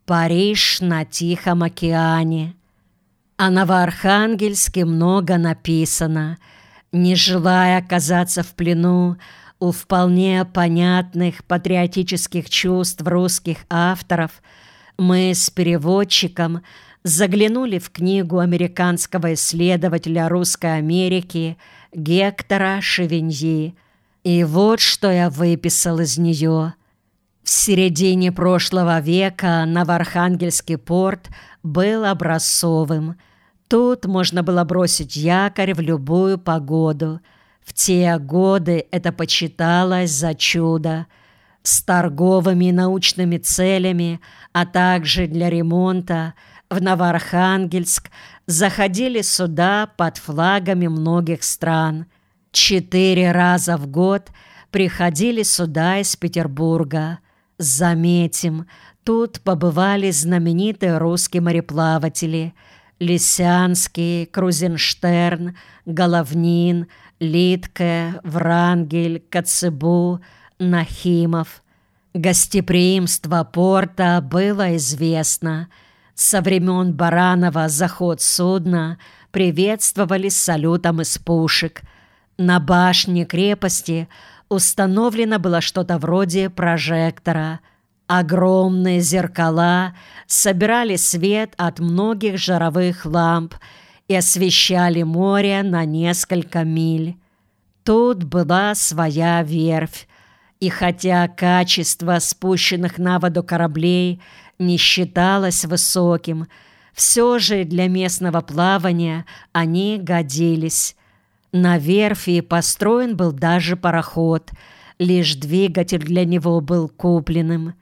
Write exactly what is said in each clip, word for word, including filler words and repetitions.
Париж на Тихом океане. О Новоархангельске много написано. Не желая оказаться в плену у вполне понятных патриотических чувств русских авторов, мы с переводчиком заглянули в книгу американского исследователя Русской Америки Гектора Шевиньи. И вот что я выписал из нее. В середине прошлого века Новоархангельский порт был образцовым. Тут можно было бросить якорь в любую погоду. В те годы это почиталось за чудо. С торговыми и научными целями, а также для ремонта, в Новоархангельск заходили суда под флагами многих стран. Четыре раза в год приходили суда из Петербурга. Заметим, тут побывали знаменитые русские мореплаватели Лисянский, Крузенштерн, Головнин, Литке, Врангель, Коцебу, Нахимов. Гостеприимство порта было известно. Со времен Баранова заход судна приветствовали салютом из пушек. На башне крепости установлено было что-то вроде прожектора. Огромные зеркала собирали свет от многих жаровых ламп и освещали море на несколько миль. Тут была своя верфь, и хотя качество спущенных на воду кораблей не считалось высоким, все же для местного плавания они годились. На верфи построен был даже пароход, лишь двигатель для него был купленным.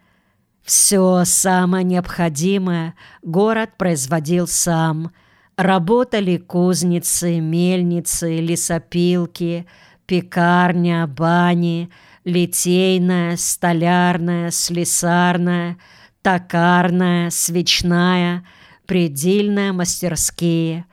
Все самое необходимое город производил сам. Работали кузницы, мельницы, лесопилки, пекарня, бани, литейная, столярная, слесарная, токарная, свечная, предельная мастерские.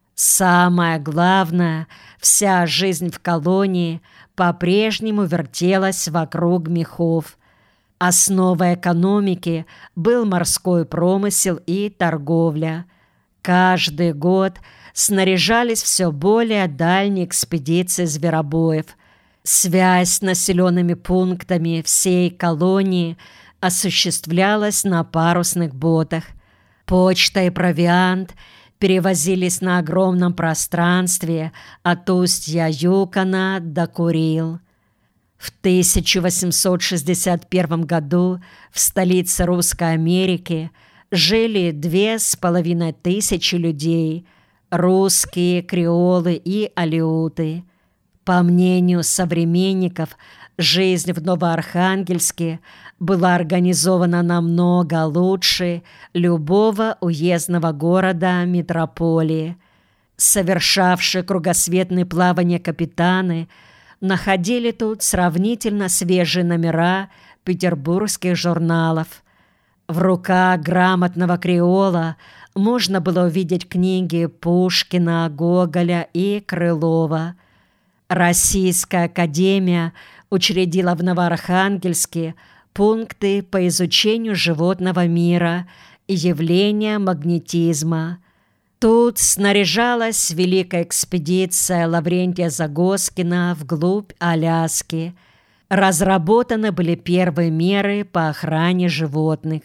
Самое главное, вся жизнь в колонии по-прежнему вертелась вокруг мехов. Основой экономики был морской промысел и торговля. Каждый год снаряжались все более дальние экспедиции зверобоев. Связь с населенными пунктами всей колонии осуществлялась на парусных ботах. Почта и провиант перевозились на огромном пространстве от устья Юкона до Курил. В тысяча восемьсот шестьдесят первом году в столице Русской Америки жили две с половиной тысячи людей – русские, креолы и алеуты. По мнению современников, жизнь в Новоархангельске была организована намного лучше любого уездного города метрополии. Совершавшие кругосветные плавания капитаны находили тут сравнительно свежие номера петербургских журналов. В руках грамотного креола можно было увидеть книги Пушкина, Гоголя и Крылова. Российская академия учредила в Новоархангельске пункты по изучению животного мира и явления магнетизма. Тут снаряжалась великая экспедиция Лаврентия Загоскина вглубь Аляски. Разработаны были первые меры по охране животных.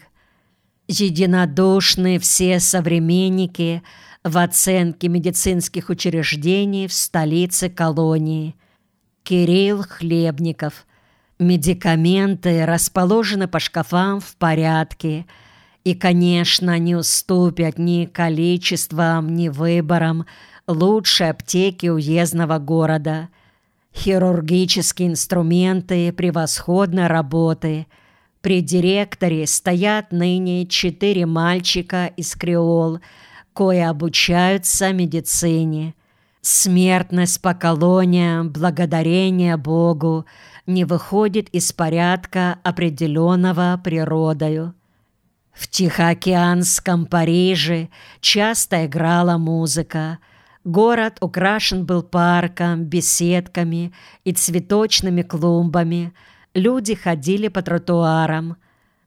Единодушны все современники в оценке медицинских учреждений в столице колонии. Кирилл Хлебников. Медикаменты расположены по шкафам в порядке и, конечно, не уступят ни количеством, ни выбором лучшей аптеки уездного города. Хирургические инструменты превосходной работы. При директоре стоят ныне четыре мальчика из креол, кои обучаются медицине. Смертность по колониям, благодарение Богу, не выходит из порядка, определенного природою. В Тихоокеанском Париже часто играла музыка. Город украшен был парком, беседками и цветочными клумбами. Люди ходили по тротуарам.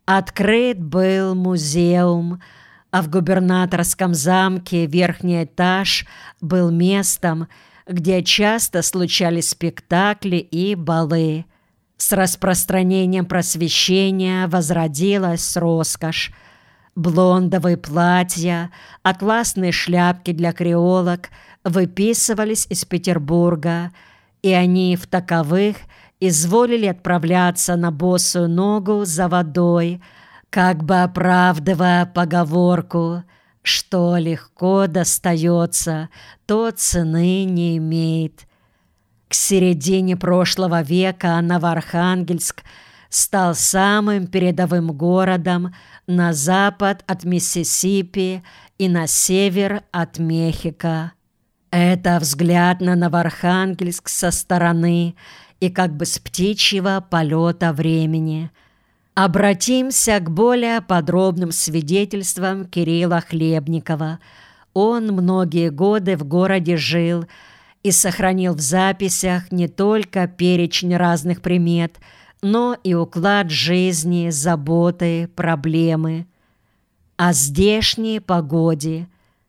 Открыт был музеум, а в губернаторском замке верхний этаж был местом, где часто случались спектакли и балы. С распространением просвещения возродилась роскошь. Блондовые платья, атласные шляпки для креолок выписывались из Петербурга, и они в таковых изволили отправляться на босую ногу за водой, как бы оправдывая поговорку, что легко достается, то цены не имеет. К середине прошлого века Новоархангельск стал самым передовым городом на запад от Миссисипи и на север от Мехико. Это взгляд на Новоархангельск со стороны и как бы с птичьего полета времени. Обратимся к более подробным свидетельствам Кирилла Хлебникова. Он многие годы в городе жил и сохранил в записях не только перечень разных примет, но и уклад жизни, заботы, проблемы. О здешней погоде.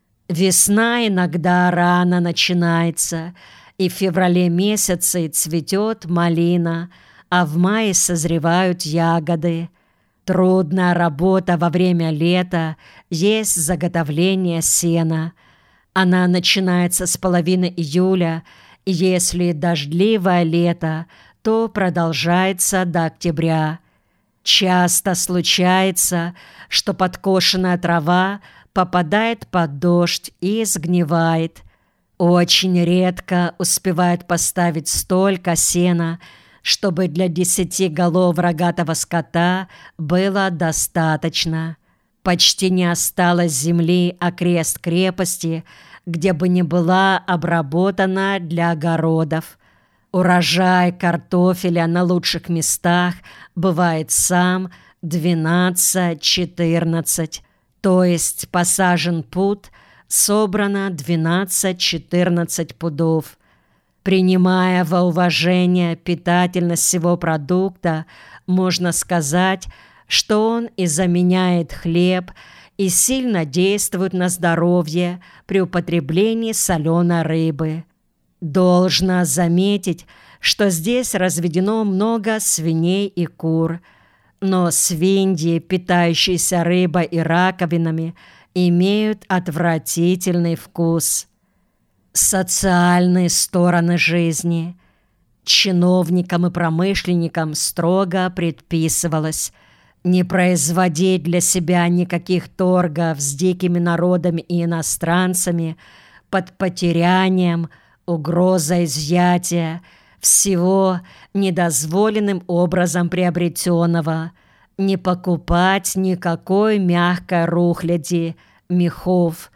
Весна иногда рано начинается, и в феврале месяце цветет малина, а в мае созревают ягоды. Трудная работа во время лета есть заготовление сена. Она начинается с половины июля, и если дождливое лето, то продолжается до октября. Часто случается, что подкошенная трава попадает под дождь и сгнивает. Очень редко успевает поставить столько сена, чтобы для десяти голов рогатого скота было достаточно. Почти не осталось земли окрест крепости, где бы не была обработана для огородов. Урожай картофеля на лучших местах бывает сам двенадцать-четырнадцать, то есть посажен пуд, собрано двенадцать-четырнадцать пудов. Принимая во уважение питательность всего продукта, можно сказать, что он и заменяет хлеб и сильно действует на здоровье при употреблении соленой рыбы. Должно заметить, что здесь разведено много свиней и кур, но свиньи, питающиеся рыбой и раковинами, имеют отвратительный вкус. Социальные стороны жизни. Чиновникам и промышленникам строго предписывалось не производить для себя никаких торгов с дикими народами и иностранцами под потерянием, угрозой изъятия всего недозволенным образом приобретенного, не покупать никакой мягкой рухляди, мехов,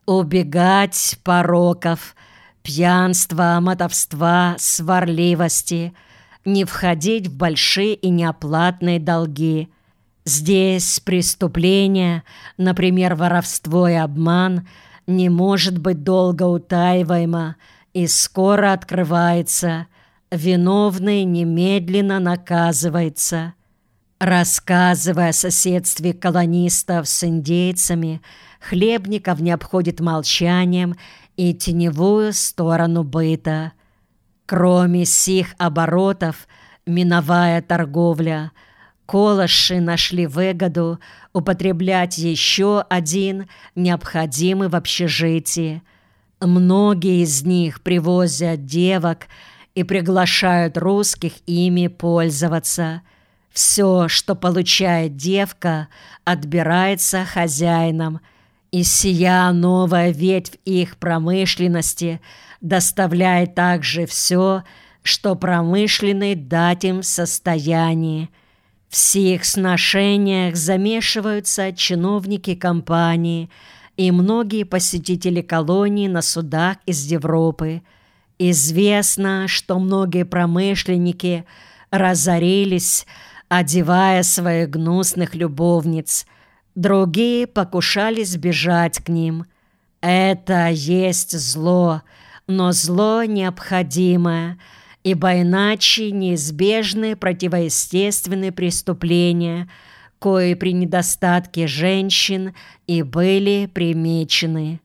убегать пороков, пьянства, мотовства, сварливости, не входить в большие и неоплатные долги. Здесь преступление, например, воровство и обман, не может быть долго утаиваемо и скоро открывается, виновный немедленно наказывается. Рассказывая о соседстве колонистов с индейцами, Хлебников не обходит молчанием и теневую сторону быта. Кроме сих оборотов, миновая торговля, колоши нашли выгоду употреблять еще один необходимый в общежитии. Многие из них привозят девок и приглашают русских ими пользоваться. Все, что получает девка, отбирается хозяином, и сия новая ветвь их промышленности доставляет также все, что промышленный дать им в состоянии. В сих сношениях замешиваются чиновники компании и многие посетители колонии на судах из Европы. Известно, что многие промышленники разорились, одевая своих гнусных любовниц. Другие покушались бежать к ним. Это есть зло, но зло необходимое, ибо иначе неизбежны противоестественные преступления, кои при недостатке женщин и были примечены.